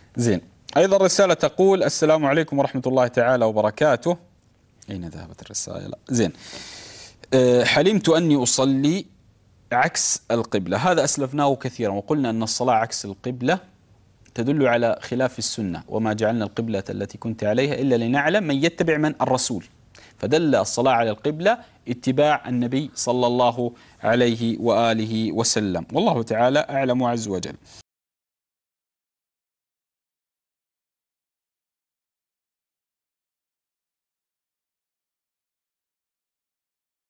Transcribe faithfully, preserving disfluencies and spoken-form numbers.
زين. أيضا رسالة تقول: السلام عليكم ورحمة الله تعالى وبركاته. أين ذهبت الرسالة؟ زين. أه حلمت أني أصلي عكس القبلة. هذا أسلفناه كثيرا وقلنا أن الصلاة عكس القبلة تدل على خلاف السنة، وما جعلنا القبلة التي كنت عليها إلا لنعلم من يتبع من الرسول، فدل الصلاة على القبلة اتباع النبي صلى الله عليه وآله وسلم، والله تعالى أعلم عز وجل.